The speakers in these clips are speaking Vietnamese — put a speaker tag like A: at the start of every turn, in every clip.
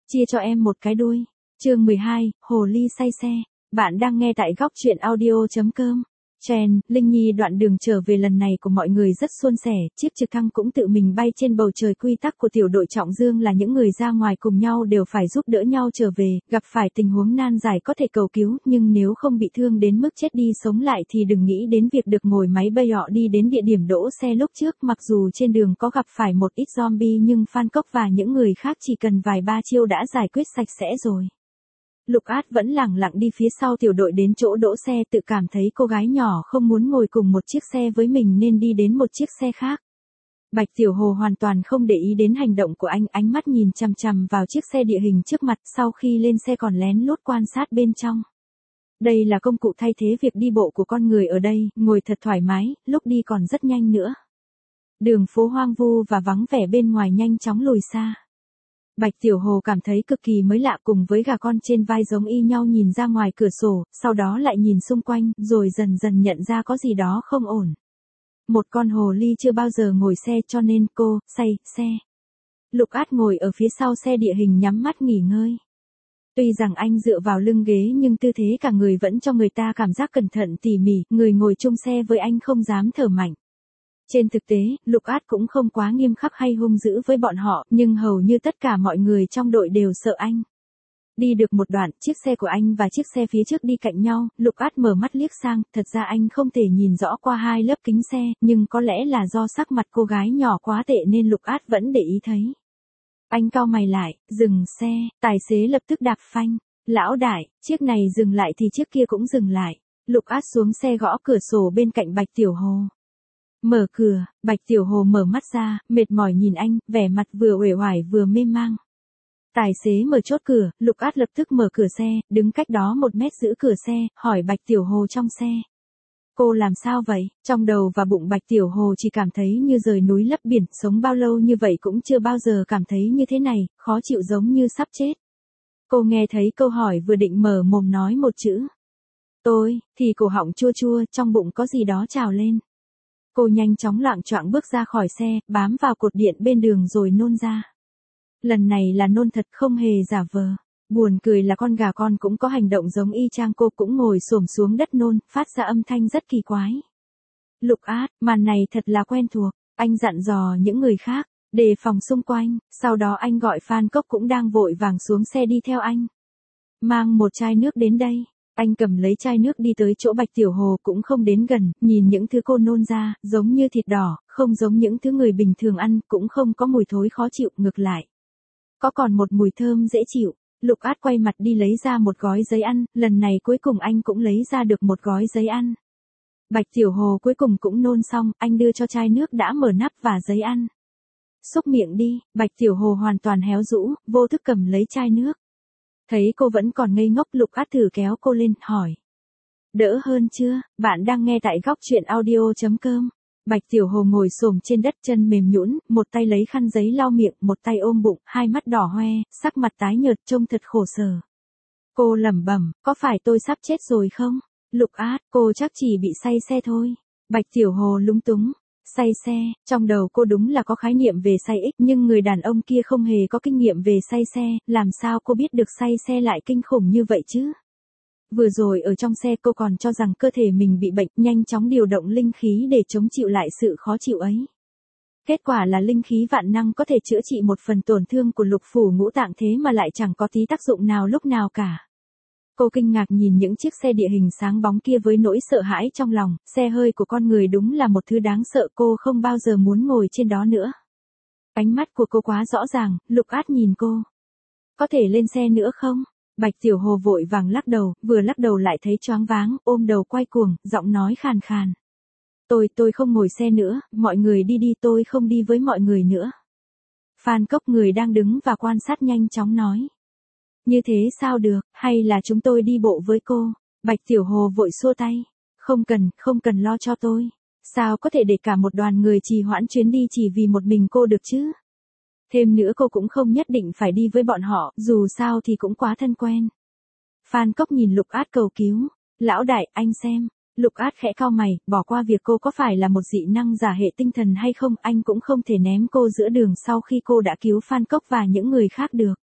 A: chia cho em một cái đuôi. Chương 12, Hồ ly say xe. Bạn đang nghe tại góc truyện audio.com. Chen, Linh Nhi đoạn đường trở về lần này của mọi người rất suôn sẻ, chiếc trực thăng cũng tự mình bay trên bầu trời. Quy tắc của tiểu đội Trọng Dương là những người ra ngoài cùng nhau đều phải giúp đỡ nhau trở về, gặp phải tình huống nan giải có thể cầu cứu, nhưng nếu không bị thương đến mức chết đi sống lại thì đừng nghĩ đến việc được ngồi máy bay họ đi đến địa điểm đỗ xe lúc trước. Mặc dù trên đường có gặp phải một ít zombie nhưng Phan Cốc và những người khác chỉ cần vài ba chiêu đã giải quyết sạch sẽ rồi. Lục Át vẫn lẳng lặng đi phía sau tiểu đội đến chỗ đỗ xe, tự cảm thấy cô gái nhỏ không muốn ngồi cùng một chiếc xe với mình nên đi đến một chiếc xe khác. Bạch Tiểu Hồ hoàn toàn không để ý đến hành động của anh, ánh mắt nhìn chằm chằm vào chiếc xe địa hình trước mặt, sau khi lên xe còn lén lút quan sát bên trong. Đây là công cụ thay thế việc đi bộ của con người ở đây, ngồi thật thoải mái, lúc đi còn rất nhanh nữa. Đường phố hoang vu và vắng vẻ bên ngoài nhanh chóng lùi xa. Bạch Tiểu Hồ cảm thấy cực kỳ mới lạ, cùng với gà con trên vai giống y nhau nhìn ra ngoài cửa sổ, sau đó lại nhìn xung quanh, rồi dần dần nhận ra có gì đó không ổn. Một con hồ ly chưa bao giờ ngồi xe cho nên cô, say, xe. Lục Át ngồi ở phía sau xe địa hình nhắm mắt nghỉ ngơi. Tuy rằng anh dựa vào lưng ghế nhưng tư thế cả người vẫn cho người ta cảm giác cẩn thận tỉ mỉ, người ngồi chung xe với anh không dám thở mạnh. Trên thực tế, Lục Át cũng không quá nghiêm khắc hay hung dữ với bọn họ, nhưng hầu như tất cả mọi người trong đội đều sợ anh. Đi được một đoạn, chiếc xe của anh và chiếc xe phía trước đi cạnh nhau, Lục Át mở mắt liếc sang, thật ra anh không thể nhìn rõ qua hai lớp kính xe, nhưng có lẽ là do sắc mặt cô gái nhỏ quá tệ nên Lục Át vẫn để ý thấy. Anh cau mày lại, dừng xe, tài xế lập tức đạp phanh. Lão đại, chiếc này dừng lại thì chiếc kia cũng dừng lại. Lục Át xuống xe gõ cửa sổ bên cạnh Bạch Tiểu Hồ. Mở cửa, Bạch Tiểu Hồ mở mắt ra, mệt mỏi nhìn anh, vẻ mặt vừa uể oải vừa mê mang. Tài xế mở chốt cửa, Lục Át lập tức mở cửa xe, đứng cách đó 1 mét giữ cửa xe, hỏi Bạch Tiểu Hồ trong xe. Cô làm sao vậy? Trong đầu và bụng Bạch Tiểu Hồ chỉ cảm thấy như rời núi lấp biển, sống bao lâu như vậy cũng chưa bao giờ cảm thấy như thế này, khó chịu giống như sắp chết. Cô nghe thấy câu hỏi vừa định mở mồm nói một chữ. Tôi, thì cổ họng chua chua, trong bụng có gì đó trào lên. Cô nhanh chóng loạng choạng bước ra khỏi xe, bám vào cột điện bên đường rồi nôn ra. Lần này là nôn thật, không hề giả vờ. Buồn cười là con gà con cũng có hành động giống y chang, cô cũng ngồi xổm xuống đất nôn, phát ra âm thanh rất kỳ quái. Lục Át, màn này thật là quen thuộc, anh dặn dò những người khác, đề phòng xung quanh, sau đó anh gọi Phan Cốc cũng đang vội vàng xuống xe đi theo anh. Mang một chai nước đến đây. Anh cầm lấy chai nước đi tới chỗ Bạch Tiểu Hồ, cũng không đến gần, nhìn những thứ cô nôn ra, giống như thịt đỏ, không giống những thứ người bình thường ăn, cũng không có mùi thối khó chịu, ngược lại. Có còn một mùi thơm dễ chịu. Lục Át quay mặt đi lấy ra một gói giấy ăn, lần này cuối cùng anh cũng lấy ra được một gói giấy ăn. Bạch Tiểu Hồ cuối cùng cũng nôn xong, anh đưa cho chai nước đã mở nắp và giấy ăn. Xúc miệng đi. Bạch Tiểu Hồ hoàn toàn héo rũ, vô thức cầm lấy chai nước. Thấy cô vẫn còn ngây ngốc, Lục Át thử kéo cô lên, hỏi. Đỡ hơn chưa? Bạn đang nghe tại góc truyện audio.com. Bạch Tiểu Hồ ngồi xổm trên đất, chân mềm nhũn, một tay lấy khăn giấy lau miệng, một tay ôm bụng, hai mắt đỏ hoe, sắc mặt tái nhợt trông thật khổ sở. Cô lẩm bẩm, có phải tôi sắp chết rồi không? Lục Át, cô chắc chỉ bị say xe thôi. Bạch Tiểu Hồ lúng túng. Say xe, trong đầu cô đúng là có khái niệm về say ích, nhưng người đàn ông kia không hề có kinh nghiệm về say xe, làm sao cô biết được say xe lại kinh khủng như vậy chứ? Vừa rồi ở trong xe cô còn cho rằng cơ thể mình bị bệnh, nhanh chóng điều động linh khí để chống chịu lại sự khó chịu ấy. Kết quả là linh khí vạn năng có thể chữa trị một phần tổn thương của lục phủ ngũ tạng, thế mà lại chẳng có tí tác dụng nào lúc nào cả. Cô kinh ngạc nhìn những chiếc xe địa hình sáng bóng kia với nỗi sợ hãi trong lòng, xe hơi của con người đúng là một thứ đáng sợ, cô không bao giờ muốn ngồi trên đó nữa. Ánh mắt của cô quá rõ ràng, Lục Át nhìn cô. Có thể lên xe nữa không? Bạch Tiểu Hồ vội vàng lắc đầu, vừa lắc đầu lại thấy choáng váng, ôm đầu quay cuồng, giọng nói khàn khàn. Tôi không ngồi xe nữa, mọi người đi đi, tôi không đi với mọi người nữa. Phan Cốc, người đang đứng và quan sát, nhanh chóng nói. Như thế sao được, hay là chúng tôi đi bộ với cô? Bạch Tiểu Hồ vội xua tay. Không cần lo cho tôi. Sao có thể để cả một đoàn người trì hoãn chuyến đi chỉ vì một mình cô được chứ? Thêm nữa cô cũng không nhất định phải đi với bọn họ, dù sao thì cũng quá thân quen. Phan Cốc nhìn Lục Át cầu cứu. Lão đại, anh xem. Lục Át khẽ cau mày, bỏ qua việc cô có phải là một dị năng giả hệ tinh thần hay không, anh cũng không thể ném cô giữa đường sau khi cô đã cứu Phan Cốc và những người khác được.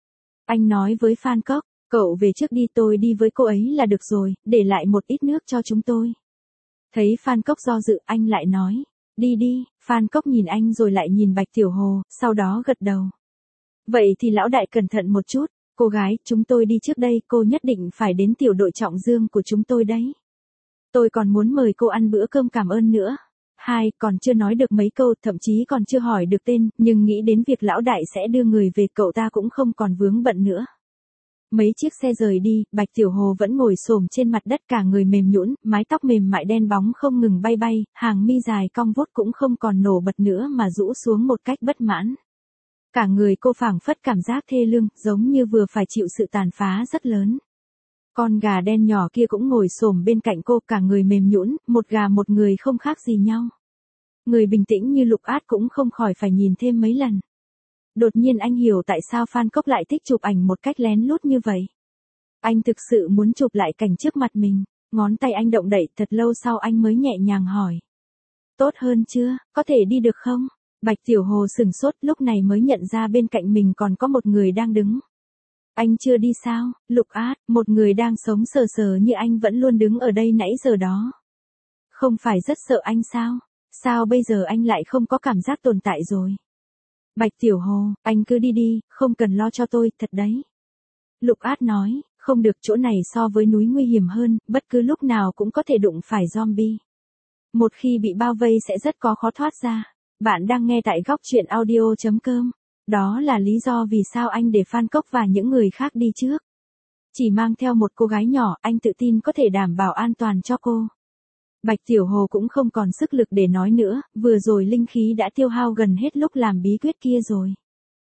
A: Anh nói với Phan Cốc, cậu về trước đi, tôi đi với cô ấy là được rồi, để lại một ít nước cho chúng tôi. Thấy Phan Cốc do dự, anh lại nói, đi đi. Phan Cốc nhìn anh rồi lại nhìn Bạch Tiểu Hồ, sau đó gật đầu. Vậy thì lão đại cẩn thận một chút, cô gái, chúng tôi đi trước đây, cô nhất định phải đến tiểu đội trọng dương của chúng tôi đấy. Tôi còn muốn mời cô ăn bữa cơm cảm ơn nữa. Còn chưa nói được mấy câu, thậm chí còn chưa hỏi được tên, nhưng nghĩ đến việc lão đại sẽ đưa người về, cậu ta cũng không còn vướng bận nữa. Mấy chiếc xe rời đi, Bạch Tiểu Hồ vẫn ngồi xổm trên mặt đất, cả người mềm nhũn, mái tóc mềm mại đen bóng không ngừng bay bay, hàng mi dài cong vút cũng không còn nổ bật nữa mà rũ xuống một cách bất mãn. Cả người cô phảng phất cảm giác thê lương, giống như vừa phải chịu sự tàn phá rất lớn. Con gà đen nhỏ kia cũng ngồi xổm bên cạnh cô, cả người mềm nhũn, một gà một người không khác gì nhau. Người bình tĩnh như Lục Át cũng không khỏi phải nhìn thêm mấy lần. Đột nhiên anh hiểu tại sao Phan Cốc lại thích chụp ảnh một cách lén lút như vậy. Anh thực sự muốn chụp lại cảnh trước mặt mình, ngón tay anh động đậy, thật lâu sau anh mới nhẹ nhàng hỏi. Tốt hơn chưa, có thể đi được không? Bạch Tiểu Hồ sửng sốt, lúc này mới nhận ra bên cạnh mình còn có một người đang đứng. Anh chưa đi sao, Lục Át, một người đang sống sờ sờ như anh vẫn luôn đứng ở đây nãy giờ đó. Không phải rất sợ anh sao? Sao bây giờ anh lại không có cảm giác tồn tại rồi? Bạch Tiểu Hồ, anh cứ đi đi, không cần lo cho tôi, thật đấy. Lục Át nói, không được, chỗ này so với núi nguy hiểm hơn, bất cứ lúc nào cũng có thể đụng phải zombie. Một khi bị bao vây sẽ rất có khó thoát ra. Bạn đang nghe tại góc truyện audio.com. Đó là lý do vì sao anh để Phan Cốc và những người khác đi trước. Chỉ mang theo một cô gái nhỏ, anh tự tin có thể đảm bảo an toàn cho cô. Bạch Tiểu Hồ cũng không còn sức lực để nói nữa, vừa rồi linh khí đã tiêu hao gần hết lúc làm bí quyết kia rồi.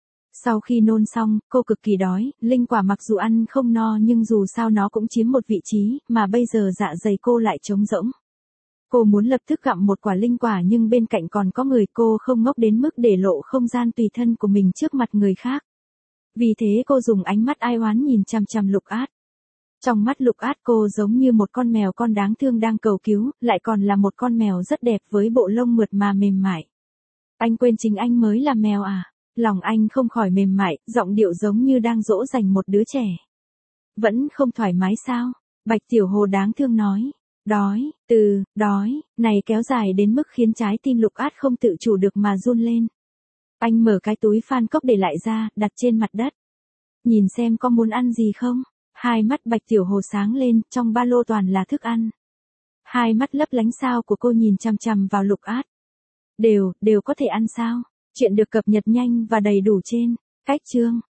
A: Sau khi nôn xong, cô cực kỳ đói, linh quả mặc dù ăn không no nhưng dù sao nó cũng chiếm một vị trí, mà bây giờ dạ dày cô lại trống rỗng. Cô muốn lập tức gặm một quả linh quả nhưng bên cạnh còn có người, cô không ngốc đến mức để lộ không gian tùy thân của mình trước mặt người khác. Vì thế cô dùng ánh mắt ai oán nhìn chằm chằm Lục Át. Trong mắt Lục Át cô giống như một con mèo con đáng thương đang cầu cứu, lại còn là một con mèo rất đẹp với bộ lông mượt mà mềm mại. Anh quên chính anh mới là mèo à? Lòng anh không khỏi mềm mại, giọng điệu giống như đang dỗ dành một đứa trẻ. Vẫn không thoải mái sao? Bạch Tiểu Hồ đáng thương nói. Đói, đói, này kéo dài đến mức khiến trái tim Lục Át không tự chủ được mà run lên. Anh mở cái túi Phan Cốc để lại ra, đặt trên mặt đất. Nhìn xem có muốn ăn gì không? Hai mắt Bạch Tiểu Hồ sáng lên, trong ba lô toàn là thức ăn. Hai mắt lấp lánh sao của cô nhìn chằm chằm vào Lục Át. Đều có thể ăn sao? Chuyện được cập nhật nhanh và đầy đủ trên cách chương.